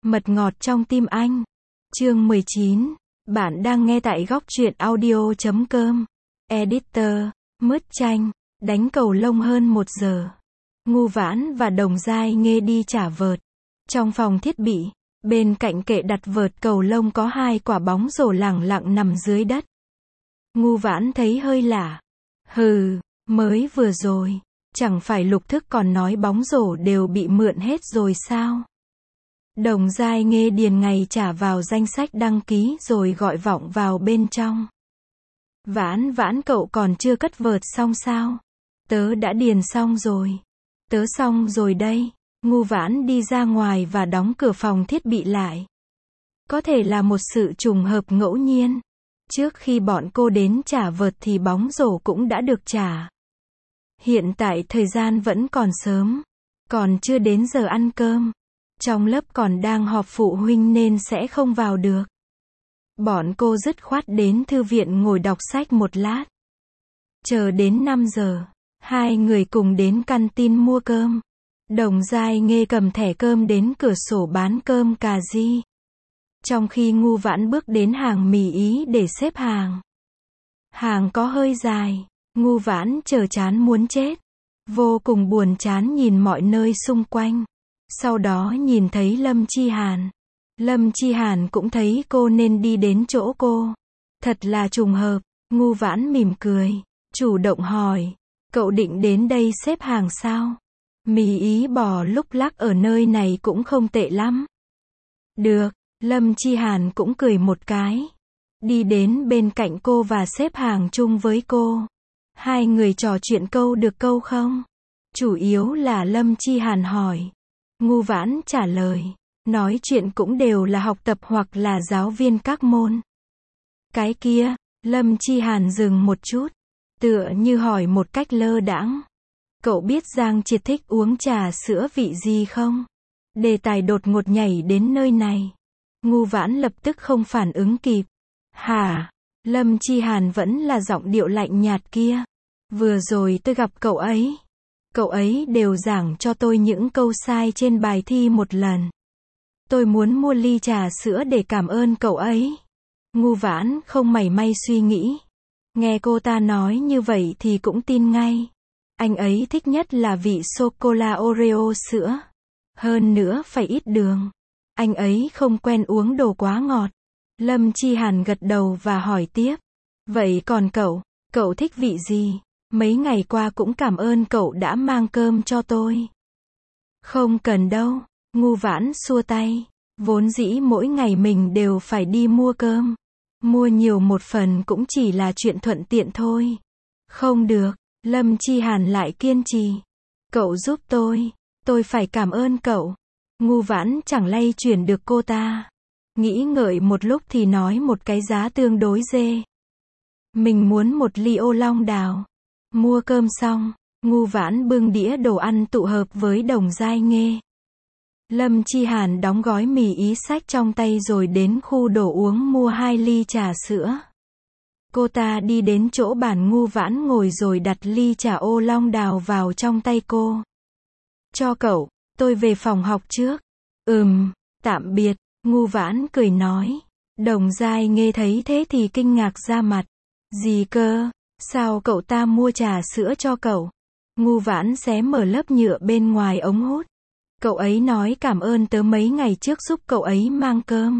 Mật ngọt trong tim anh. Chương 19. Bạn đang nghe tại góc truyện audio.com. Editor. Mứt chanh. Đánh cầu lông hơn 1 giờ. Ngu Vãn và Đồng Giai Nghê đi trả vợt. Trong phòng thiết bị, bên cạnh kệ đặt vợt cầu lông có 2 quả bóng rổ lẳng lặng nằm dưới đất. Ngu Vãn thấy hơi lạ. Hừ, mới vừa rồi, chẳng phải Lục Thức còn nói bóng rổ đều bị mượn hết rồi sao? Đồng Giai Nghê điền ngày trả vào danh sách đăng ký rồi gọi vọng vào bên trong. Vãn Vãn, cậu còn chưa cất vợt xong sao? Tớ đã điền xong rồi. Tớ xong rồi đây. Ngu Vãn đi ra ngoài và đóng cửa phòng thiết bị lại. Có thể là một sự trùng hợp ngẫu nhiên. Trước khi bọn cô đến trả vợt thì bóng rổ cũng đã được trả. Hiện tại thời gian vẫn còn sớm. Còn chưa đến giờ ăn cơm. Trong lớp còn đang họp phụ huynh nên sẽ không vào được. Bọn cô dứt khoát đến thư viện ngồi đọc sách một lát. Chờ đến 5 giờ, 2 người cùng đến căn tin mua cơm. Đồng Giai Nghê cầm thẻ cơm đến cửa sổ bán cơm cà ri. Trong khi Ngu Vãn bước đến hàng mì Ý để xếp hàng. Hàng có hơi dài, Ngu Vãn chờ chán muốn chết. Vô cùng buồn chán nhìn mọi nơi xung quanh. Sau đó nhìn thấy Lâm Chi Hàn. Lâm Chi Hàn cũng thấy cô nên đi đến chỗ cô. Thật là trùng hợp. Ngu Vãn mỉm cười, chủ động hỏi, cậu định đến đây xếp hàng sao? Mì Ý bò lúc lắc ở nơi này cũng không tệ lắm. Được, Lâm Chi Hàn cũng cười một cái. Đi đến bên cạnh cô và xếp hàng chung với cô. 2 người trò chuyện câu được câu không? Chủ yếu là Lâm Chi Hàn hỏi. Ngu Vãn trả lời. Nói chuyện cũng đều là học tập hoặc là giáo viên các môn. Cái kia, Lâm Chi Hàn dừng một chút. Tựa như hỏi một cách lơ đãng. Cậu biết Giang Triệt thích uống trà sữa vị gì không? Đề tài đột ngột nhảy đến nơi này. Ngu Vãn lập tức không phản ứng kịp. Hả? Lâm Chi Hàn vẫn là giọng điệu lạnh nhạt kia. Vừa rồi tôi gặp cậu ấy. Cậu ấy đều giảng cho tôi những câu sai trên bài thi một lần. Tôi muốn mua ly trà sữa để cảm ơn cậu ấy. Ngu Vãn không mảy may suy nghĩ. Nghe cô ta nói như vậy thì cũng tin ngay. Anh ấy thích nhất là vị sô-cô-la Oreo sữa. Hơn nữa phải ít đường. Anh ấy không quen uống đồ quá ngọt. Lâm Chi Hàn gật đầu và hỏi tiếp. Vậy còn cậu thích vị gì? Mấy ngày qua cũng cảm ơn cậu đã mang cơm cho tôi. Không cần đâu. Ngu Vãn xua tay. Vốn dĩ mỗi ngày mình đều phải đi mua cơm. Mua nhiều một phần cũng chỉ là chuyện thuận tiện thôi. Không được. Lâm Chi Hàn lại kiên trì. Cậu giúp tôi phải cảm ơn cậu. Ngu Vãn chẳng lay chuyển được cô ta. Nghĩ ngợi một lúc thì nói một cái giá tương đối dê. Mình muốn một ly ô long đào. Mua cơm xong, Ngu Vãn bưng đĩa đồ ăn tụ hợp với Đồng Giai Nghê. Lâm Chi Hàn đóng gói mì Ý xách trong tay rồi đến khu đồ uống mua 2 ly trà sữa. Cô ta đi đến chỗ bàn Ngu Vãn ngồi rồi đặt ly trà ô long đào vào trong tay cô. Cho cậu, tôi về phòng học trước. Tạm biệt, Ngu Vãn cười nói. Đồng Giai Nghê thấy thế thì kinh ngạc ra mặt. Gì cơ? Sao cậu ta mua trà sữa cho cậu? Ngu Vãn xé mở lớp nhựa bên ngoài ống hút. Cậu ấy nói cảm ơn tớ mấy ngày trước giúp cậu ấy mang cơm.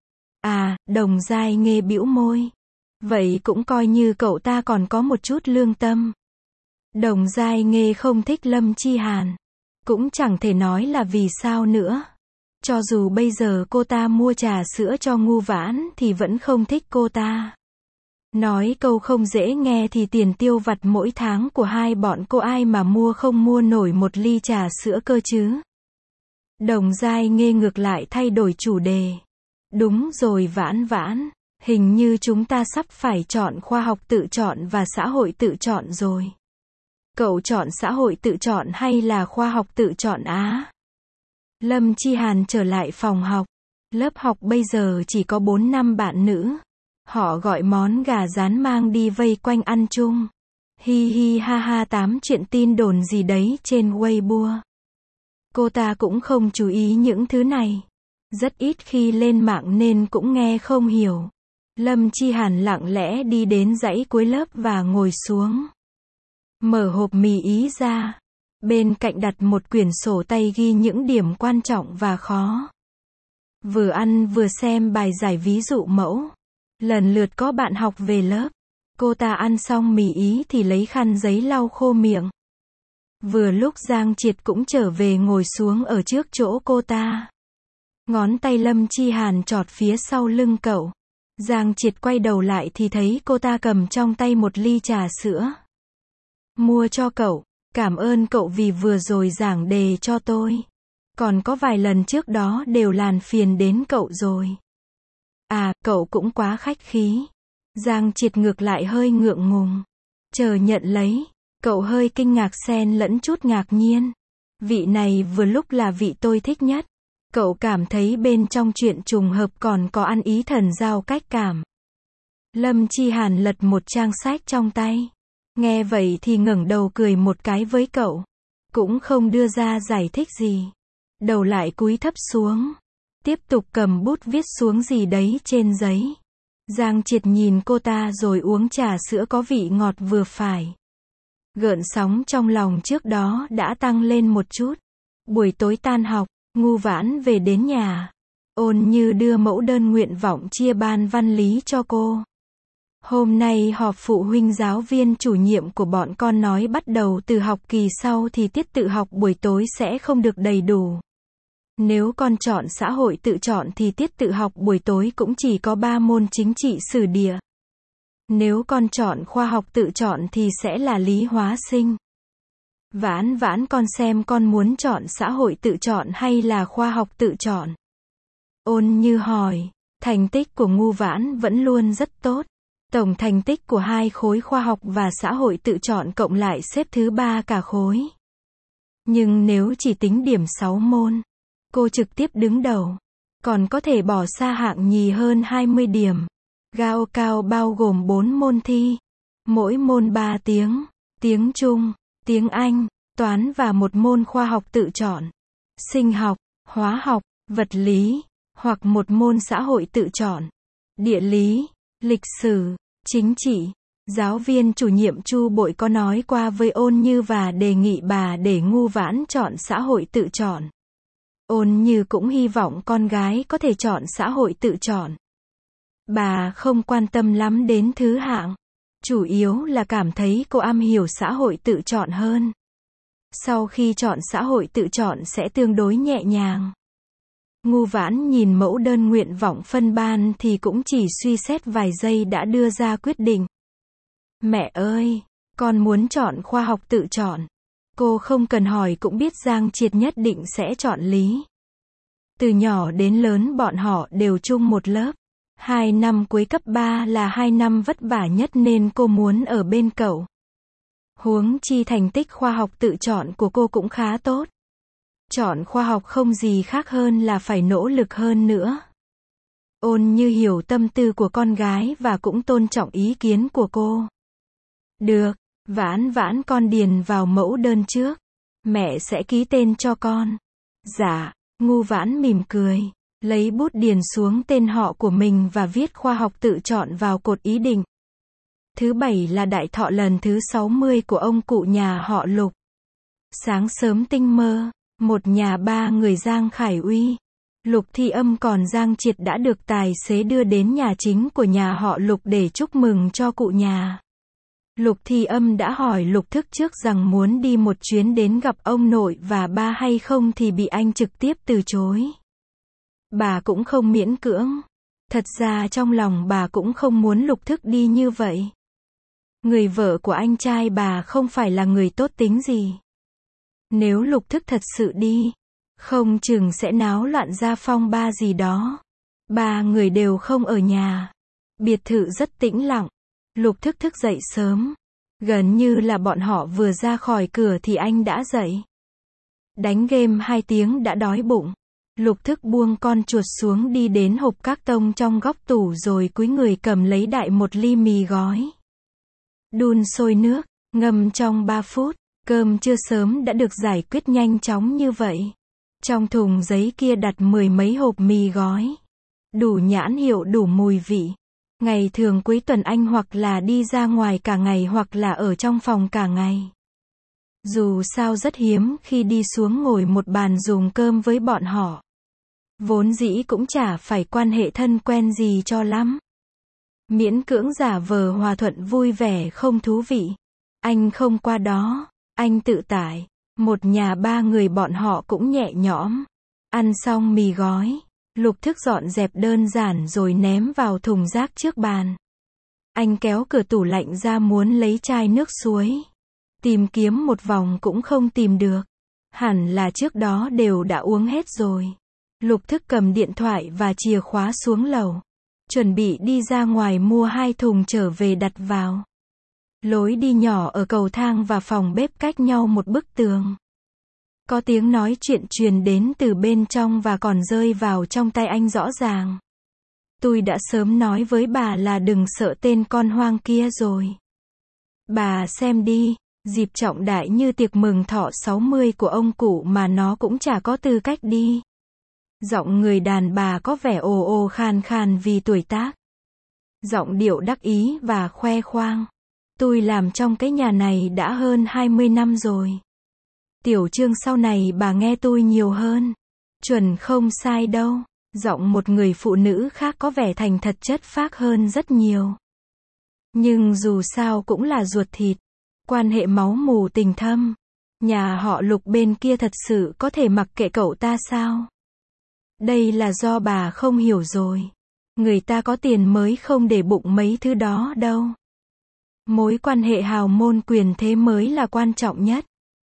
À, Đồng Giai Nghê bĩu môi. Vậy cũng coi như cậu ta còn có một chút lương tâm. Đồng Giai Nghê không thích Lâm Chi Hàn. Cũng chẳng thể nói là vì sao nữa. Cho dù bây giờ cô ta mua trà sữa cho Ngu Vãn thì vẫn không thích cô ta. Nói câu không dễ nghe thì tiền tiêu vặt mỗi tháng của hai bọn cô ai mà mua không mua nổi một ly trà sữa cơ chứ. Đồng Giai Nghê ngược lại thay đổi chủ đề. Đúng rồi Vãn Vãn, hình như chúng ta sắp phải chọn khoa học tự chọn và xã hội tự chọn rồi. Cậu chọn xã hội tự chọn hay là khoa học tự chọn á? Lâm Chi Hàn trở lại phòng học. Lớp học bây giờ chỉ có 4-5 bạn nữ. Họ gọi món gà rán mang đi vây quanh ăn chung. Hi hi ha ha 8 chuyện tin đồn gì đấy trên Weibo. Cô ta cũng không chú ý những thứ này. Rất ít khi lên mạng nên cũng nghe không hiểu. Lâm Chi Hàn lặng lẽ đi đến dãy cuối lớp và ngồi xuống. Mở hộp mì ý ra. Bên cạnh đặt một quyển sổ tay ghi những điểm quan trọng và khó. Vừa ăn vừa xem bài giải ví dụ mẫu. Lần lượt có bạn học về lớp. Cô ta ăn xong mì ý thì lấy khăn giấy lau khô miệng. Vừa lúc Giang Triệt cũng trở về ngồi xuống ở trước chỗ cô ta. Ngón tay Lâm Chi Hàn chọt phía sau lưng cậu. Giang Triệt quay đầu lại thì thấy cô ta cầm trong tay một ly trà sữa. Mua cho cậu, cảm ơn cậu vì vừa rồi giảng đề cho tôi. Còn có vài lần trước đó đều làm phiền đến cậu rồi. À, cậu cũng quá khách khí. Giang Triệt ngược lại hơi ngượng ngùng. Chờ nhận lấy, cậu hơi kinh ngạc xen lẫn chút ngạc nhiên. Vị này vừa lúc là vị tôi thích nhất. Cậu cảm thấy bên trong chuyện trùng hợp còn có ăn ý thần giao cách cảm. Lâm Chi Hàn lật một trang sách trong tay. Nghe vậy thì ngẩng đầu cười một cái với cậu. Cũng không đưa ra giải thích gì. Đầu lại cúi thấp xuống. Tiếp tục cầm bút viết xuống gì đấy trên giấy. Giang Triệt nhìn cô ta rồi uống trà sữa có vị ngọt vừa phải. Gợn sóng trong lòng trước đó đã tăng lên một chút. Buổi tối tan học, Ngu Vãn về đến nhà. Ôn Như đưa mẫu đơn nguyện vọng chia ban văn lý cho cô. Hôm nay họp phụ huynh giáo viên chủ nhiệm của bọn con nói bắt đầu từ học kỳ sau thì tiết tự học buổi tối sẽ không được đầy đủ. Nếu con chọn xã hội tự chọn thì tiết tự học buổi tối cũng chỉ có 3 môn chính trị sử địa. Nếu con chọn khoa học tự chọn thì sẽ là lý hóa sinh. Vãn Vãn con xem con muốn chọn xã hội tự chọn hay là khoa học tự chọn? Ôn Như hỏi, thành tích của Ngu Vãn vẫn luôn rất tốt. Tổng thành tích của 2 khối khoa học và xã hội tự chọn cộng lại xếp thứ 3 cả khối. Nhưng nếu chỉ tính điểm 6 môn, cô trực tiếp đứng đầu. Còn có thể bỏ xa hạng nhì hơn 20 điểm. Gao cao bao gồm 4 môn thi. Mỗi môn 3 tiếng. Tiếng Trung, tiếng Anh, toán và một môn khoa học tự chọn. Sinh học, hóa học, vật lý, hoặc một môn xã hội tự chọn. Địa lý, lịch sử, chính trị. Giáo viên chủ nhiệm Chu Bội có nói qua với Ôn Như và đề nghị bà để Ngu Vãn chọn xã hội tự chọn. Ôn Như cũng hy vọng con gái có thể chọn xã hội tự chọn. Bà không quan tâm lắm đến thứ hạng. Chủ yếu là cảm thấy cô am hiểu xã hội tự chọn hơn. Sau khi chọn xã hội tự chọn sẽ tương đối nhẹ nhàng. Ngu Vãn nhìn mẫu đơn nguyện vọng phân ban thì cũng chỉ suy xét vài giây đã đưa ra quyết định. Mẹ ơi, con muốn chọn khoa học tự chọn. Cô không cần hỏi cũng biết Giang Triệt nhất định sẽ chọn lý. Từ nhỏ đến lớn bọn họ đều chung một lớp. 2 năm cuối cấp 3 là 2 năm vất vả nhất nên cô muốn ở bên cậu. Huống chi thành tích khoa học tự chọn của cô cũng khá tốt. Chọn khoa học không gì khác hơn là phải nỗ lực hơn nữa. Ôn Như hiểu tâm tư của con gái và cũng tôn trọng ý kiến của cô. Được, Vãn Vãn con điền vào mẫu đơn trước. Mẹ sẽ ký tên cho con. Dạ, Ngu Vãn mỉm cười. Lấy bút điền xuống tên họ của mình và viết khoa học tự chọn vào cột ý định. Thứ 7 là đại thọ lần thứ 60 của ông cụ nhà họ Lục. Sáng sớm tinh mơ, một nhà 3 người Giang Khải Uy, Lục Thi Âm còn Giang Triệt đã được tài xế đưa đến nhà chính của nhà họ Lục để chúc mừng cho cụ nhà. Lục Thi Âm đã hỏi Lục Thức trước rằng muốn đi một chuyến đến gặp ông nội và ba hay không thì bị anh trực tiếp từ chối. Bà cũng không miễn cưỡng. Thật ra trong lòng bà cũng không muốn Lục Thức đi như vậy. Người vợ của anh trai bà không phải là người tốt tính gì. Nếu Lục Thức thật sự đi, không chừng sẽ náo loạn ra phong ba gì đó. 3 người đều không ở nhà. Biệt thự rất tĩnh lặng. Lục Thức thức dậy sớm. Gần như là bọn họ vừa ra khỏi cửa thì anh đã dậy. Đánh game 2 tiếng đã đói bụng. Lục Thức buông con chuột xuống đi đến hộp các tông trong góc tủ rồi cúi người cầm lấy đại một ly mì gói. Đun sôi nước, ngâm trong 3 phút. Cơm trưa sớm đã được giải quyết nhanh chóng như vậy. Trong thùng giấy kia đặt 10 mấy hộp mì gói. Đủ nhãn hiệu đủ mùi vị. Ngày thường cuối tuần anh hoặc là đi ra ngoài cả ngày hoặc là ở trong phòng cả ngày. Dù sao rất hiếm khi đi xuống ngồi một bàn dùng cơm với bọn họ. Vốn dĩ cũng chả phải quan hệ thân quen gì cho lắm. Miễn cưỡng giả vờ hòa thuận vui vẻ không thú vị. Anh không qua đó, anh tự tải. Một nhà 3 người bọn họ cũng nhẹ nhõm. Ăn xong mì gói, Lục Thức dọn dẹp đơn giản rồi ném vào thùng rác trước bàn. Anh kéo cửa tủ lạnh ra muốn lấy chai nước suối. Tìm kiếm một vòng cũng không tìm được. Hẳn là trước đó đều đã uống hết rồi. Lục Thức cầm điện thoại và chìa khóa xuống lầu. Chuẩn bị đi ra ngoài mua 2 thùng trở về đặt vào. Lối đi nhỏ ở cầu thang và phòng bếp cách nhau một bức tường. Có tiếng nói chuyện truyền đến từ bên trong và còn rơi vào trong tay anh rõ ràng. Tôi đã sớm nói với bà là đừng sợ tên con hoang kia rồi. Bà xem đi, dịp trọng đại như tiệc mừng thọ 60 của ông cụ mà nó cũng chả có tư cách đi. Giọng người đàn bà có vẻ ồ ồ khàn khàn vì tuổi tác. Giọng điệu đắc ý và khoe khoang. Tôi làm trong cái nhà này đã hơn 20 năm rồi. Tiểu Trương sau này bà nghe tôi nhiều hơn. Chuẩn không sai đâu. Giọng một người phụ nữ khác có vẻ thành thật chất phác hơn rất nhiều. Nhưng dù sao cũng là ruột thịt. Quan hệ máu mủ tình thâm. Nhà họ Lục bên kia thật sự có thể mặc kệ cậu ta sao? Đây là do bà không hiểu rồi. Người ta có tiền mới không để bụng mấy thứ đó đâu. Mối quan hệ hào môn quyền thế mới là quan trọng nhất.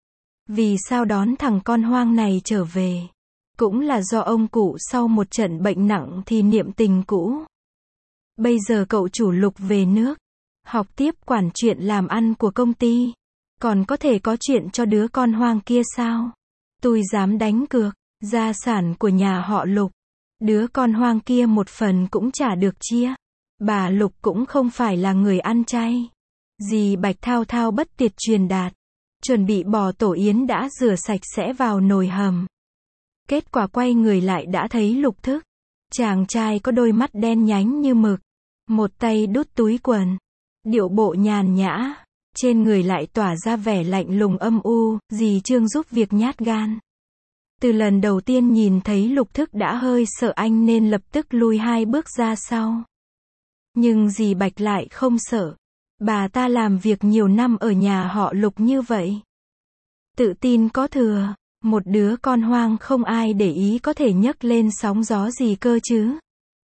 Vì sao đón thằng con hoang này trở về? Cũng là do ông cụ sau một trận bệnh nặng thì niệm tình cũ. Bây giờ cậu chủ Lục về nước. Học tiếp quản chuyện làm ăn của công ty. Còn có thể có chuyện cho đứa con hoang kia sao? Tôi dám đánh cược. Gia sản của nhà họ Lục. Đứa con hoang kia một phần cũng chả được chia. Bà Lục cũng không phải là người ăn chay. Dì Bạch thao thao bất tuyệt truyền đạt. Chuẩn bị bò tổ yến đã rửa sạch sẽ vào nồi hầm. Kết quả quay người lại đã thấy Lục Thức. Chàng trai có đôi mắt đen nhánh như mực. Một tay đút túi quần. Điệu bộ nhàn nhã. Trên người lại tỏa ra vẻ lạnh lùng âm u. Dì Trương giúp việc nhát gan. Từ lần đầu tiên nhìn thấy Lục Thức đã hơi sợ anh nên lập tức lui 2 bước ra sau. Nhưng dì Bạch lại không sợ. Bà ta làm việc nhiều năm ở nhà họ Lục như vậy. Tự tin có thừa. Một đứa con hoang không ai để ý có thể nhấc lên sóng gió gì cơ chứ.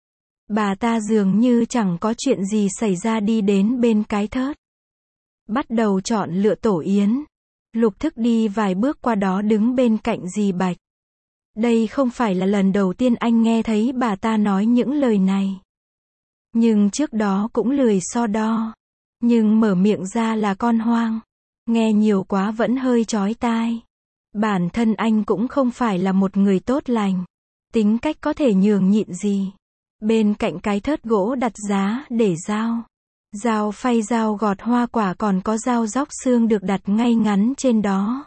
Bà ta dường như chẳng có chuyện gì xảy ra đi đến bên cái thớt. Bắt đầu chọn lựa tổ yến. Lục Thức đi vài bước qua đó đứng bên cạnh dì Bạch. Đây không phải là lần đầu tiên anh nghe thấy bà ta nói những lời này. Nhưng trước đó cũng lười so đo. Nhưng mở miệng ra là con hoang. Nghe nhiều quá vẫn hơi chói tai. Bản thân anh cũng không phải là một người tốt lành. Tính cách có thể nhường nhịn gì. Bên cạnh cái thớt gỗ đặt giá để dao. Dao phay dao gọt hoa quả còn có dao róc xương được đặt ngay ngắn trên đó.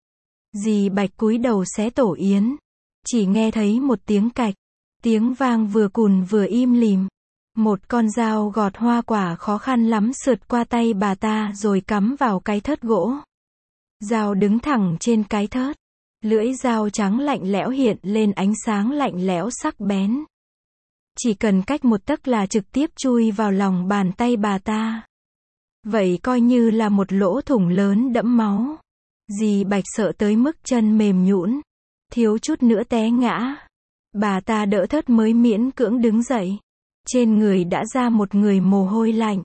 Dì Bạch cúi đầu xé tổ yến. Chỉ nghe thấy một tiếng cạch. Tiếng vang vừa cùn vừa im lìm. Một con dao gọt hoa quả khó khăn lắm sượt qua tay bà ta rồi cắm vào cái thớt gỗ. Dao đứng thẳng trên cái thớt. Lưỡi dao trắng lạnh lẽo hiện lên ánh sáng lạnh lẽo sắc bén. Chỉ cần cách một tấc là trực tiếp chui vào lòng bàn tay bà ta. Vậy coi như là một lỗ thủng lớn đẫm máu. Dì Bạch sợ tới mức chân mềm nhũn, thiếu chút nữa té ngã. Bà ta đỡ thớt mới miễn cưỡng đứng dậy. Trên người đã ra một người mồ hôi lạnh.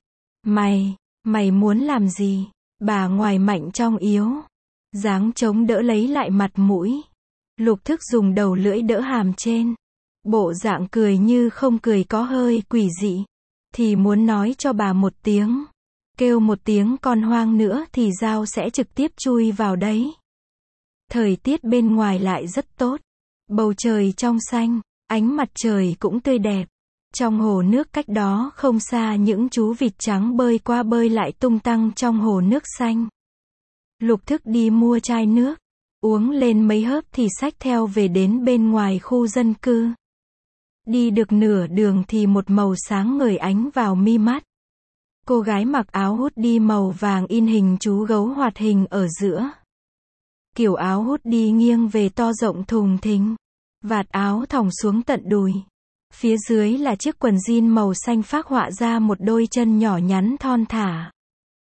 Mày muốn làm gì? Bà ngoài mạnh trong yếu. Dáng chống đỡ lấy lại mặt mũi. Lục Thức dùng đầu lưỡi đỡ hàm trên. Bộ dạng cười như không cười có hơi quỷ dị. Thì muốn nói cho bà một tiếng. Kêu một tiếng con hoang nữa thì dao sẽ trực tiếp chui vào đấy. Thời tiết bên ngoài lại rất tốt. Bầu trời trong xanh, ánh mặt trời cũng tươi đẹp. Trong hồ nước cách đó không xa những chú vịt trắng bơi qua bơi lại tung tăng trong hồ nước xanh. Lục Thức đi mua chai nước. Uống lên mấy hớp thì xách theo về đến bên ngoài khu dân cư. Đi được nửa đường thì một màu sáng ngời ánh vào mi mắt. Cô gái mặc áo hoodie màu vàng in hình chú gấu hoạt hình ở giữa. Kiểu áo hoodie nghiêng về to rộng thùng thình. Vạt áo thòng xuống tận đùi. Phía dưới là chiếc quần jean màu xanh phác họa ra một đôi chân nhỏ nhắn thon thả.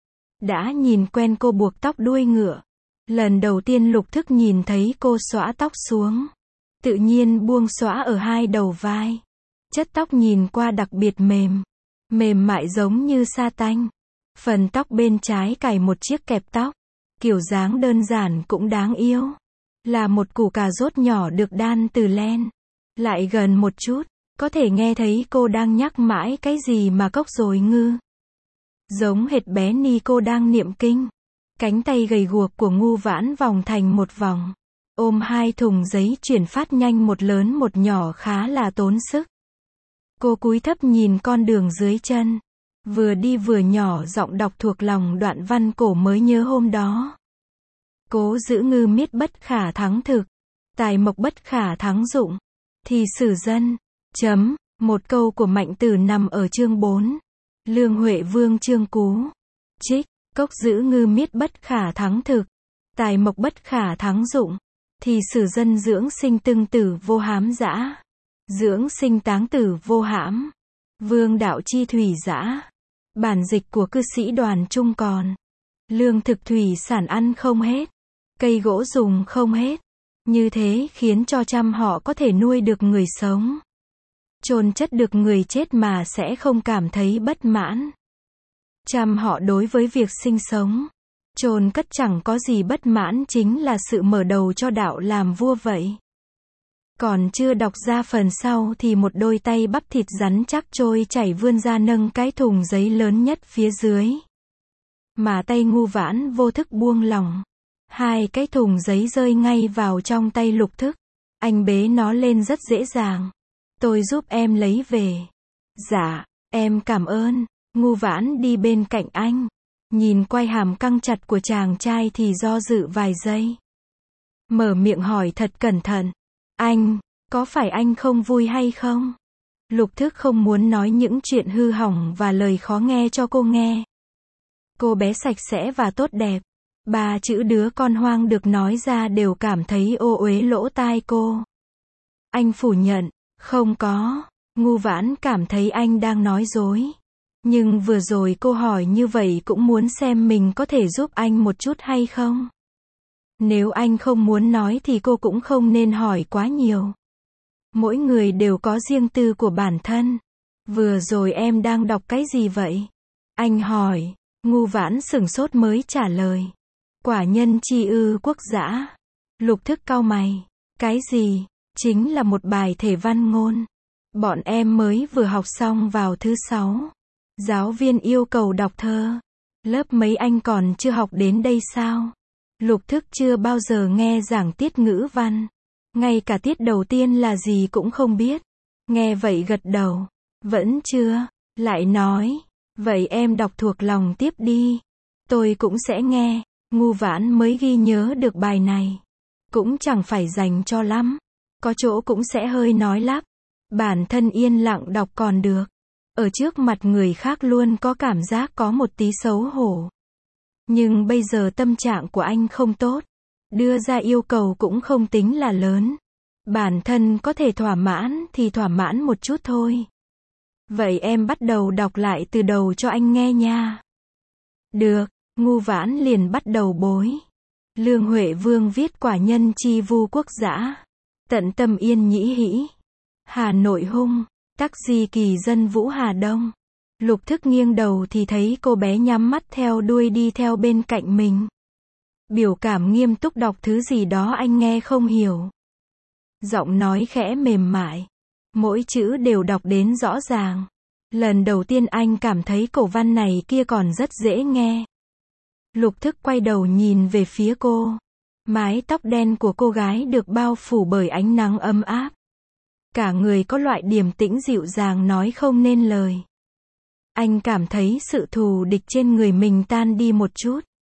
Đã nhìn quen cô buộc tóc đuôi ngựa. Lần đầu tiên Lục Thức nhìn thấy cô xõa tóc xuống. Tự nhiên buông xõa ở hai đầu vai. Chất tóc nhìn qua đặc biệt mềm. Mềm mại giống như sa tanh. Phần tóc bên trái cài một chiếc kẹp tóc. Kiểu dáng đơn giản cũng đáng yêu. Là một củ cà rốt nhỏ được đan từ len. Lại gần một chút, có thể nghe thấy cô đang nhắc mãi cái gì mà cốc rồi ngư. Giống hệt bé Nico đang niệm kinh. Cánh tay gầy guộc của Ngu Vãn vòng thành một vòng. Ôm hai thùng giấy chuyển phát nhanh một lớn một nhỏ khá là tốn sức. Cô cúi thấp nhìn con đường dưới chân. Vừa đi vừa nhỏ giọng đọc thuộc lòng đoạn văn cổ mới nhớ hôm đó. Cố giữ ngư miết bất khả thắng thực. Tài mộc bất khả thắng dụng. Thì sử dân. Một câu của Mạnh Tử nằm ở chương 4. Lương Huệ Vương chương cú. Trích. Cốc giữ ngư miết bất khả thắng thực. Tài mộc bất khả thắng dụng. Thì sử dân dưỡng sinh tưng tử vô hám dã. Dưỡng sinh táng tử vô hãm. Vương đạo chi thủy dã. Bản dịch của cư sĩ Đoàn Trung còn. Lương thực thủy sản ăn không hết. Cây gỗ dùng không hết. Như thế khiến cho trăm họ có thể nuôi được người sống. Chôn chất được người chết mà sẽ không cảm thấy bất mãn. Trăm họ đối với việc sinh sống, chôn cất chẳng có gì bất mãn, chính là sự mở đầu cho đạo làm vua vậy. Còn chưa đọc ra phần sau thì một đôi tay bắp thịt rắn chắc trôi chảy vươn ra nâng cái thùng giấy lớn nhất phía dưới. Mà tay Ngu Vãn vô thức buông lỏng. Hai cái thùng giấy rơi ngay vào trong tay Lục Thức. Anh bế nó lên rất dễ dàng. Tôi giúp em lấy về. Dạ, em cảm ơn. Ngu Vãn đi bên cạnh anh. Nhìn quai hàm căng chặt của chàng trai thì do dự vài giây. Mở miệng hỏi thật cẩn thận. Anh, có phải anh không vui hay không? Lục Thức không muốn nói những chuyện hư hỏng và lời khó nghe cho cô nghe. Cô bé sạch sẽ và tốt đẹp. Ba chữ đứa con hoang được nói ra đều cảm thấy ô uế lỗ tai cô. Anh phủ nhận, không có. Ngu Vãn cảm thấy anh đang nói dối. Nhưng vừa rồi cô hỏi như vậy cũng muốn xem mình có thể giúp anh một chút hay không. Nếu anh không muốn nói thì cô cũng không nên hỏi quá nhiều. Mỗi người đều có riêng tư của bản thân. Vừa rồi em đang đọc cái gì vậy? Anh hỏi. Ngu Vãn sửng sốt mới trả lời. Quả nhân chi ư quốc dã. Lục Thức cau mày. Cái gì? Chính là một bài thể văn ngôn. Bọn em mới vừa học xong vào thứ 6. Giáo viên yêu cầu đọc thơ. Lớp mấy anh còn chưa học đến đây sao? Lục Thức chưa bao giờ nghe giảng tiết ngữ văn. Ngay cả tiết đầu tiên là gì cũng không biết. Nghe vậy gật đầu. Vẫn chưa. Lại nói. Vậy em đọc thuộc lòng tiếp đi. Tôi cũng sẽ nghe. Ngu Vãn mới ghi nhớ được bài này. Cũng chẳng phải dành cho lắm. Có chỗ cũng sẽ hơi nói lắp. Bản thân yên lặng đọc còn được. Ở trước mặt người khác luôn có cảm giác có một tí xấu hổ. Nhưng bây giờ tâm trạng của anh không tốt. Đưa ra yêu cầu cũng không tính là lớn. Bản thân có thể thỏa mãn thì thỏa mãn một chút thôi. Vậy em bắt đầu đọc lại từ đầu cho anh nghe nha. Được, Ngu Vãn liền bắt đầu bối. Lương Huệ Vương viết quả nhân chi vu quốc dã. Tận tâm yên nhĩ hĩ. Hà Nội hung. Tắc di kỳ dân vũ Hà Đông. Lục Thức nghiêng đầu thì thấy cô bé nhắm mắt theo đuôi đi theo bên cạnh mình. Biểu cảm nghiêm túc đọc thứ gì đó anh nghe không hiểu. Giọng nói khẽ mềm mại. Mỗi chữ đều đọc đến rõ ràng. Lần đầu tiên anh cảm thấy cổ văn này kia còn rất dễ nghe. Lục Thức quay đầu nhìn về phía cô. Mái tóc đen của cô gái được bao phủ bởi ánh nắng ấm áp. Cả người có loại điềm tĩnh dịu dàng nói không nên lời. Anh cảm thấy sự thù địch trên người mình tan đi một chút.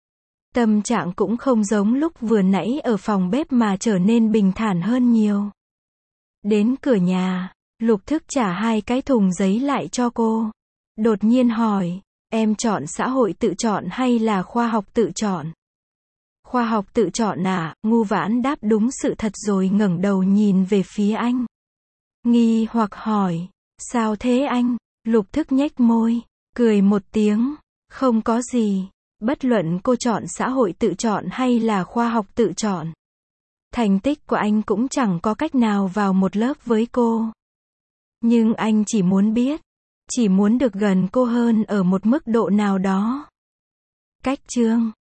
Tâm trạng cũng không giống lúc vừa nãy ở phòng bếp mà trở nên bình thản hơn nhiều. Đến cửa nhà, Lục Thức trả 2 cái thùng giấy lại cho cô. Đột nhiên hỏi, em chọn xã hội tự chọn hay là khoa học tự chọn? Khoa học tự chọn à? Ngu Vãn đáp đúng sự thật rồi ngẩng đầu nhìn về phía anh. Nghi hoặc hỏi, sao thế anh? Lục Thức nhếch môi, cười một tiếng, không có gì. Bất luận cô chọn xã hội tự chọn hay là khoa học tự chọn, thành tích của anh cũng chẳng có cách nào vào một lớp với cô. Nhưng anh chỉ muốn biết, chỉ muốn được gần cô hơn ở một mức độ nào đó. Cách chương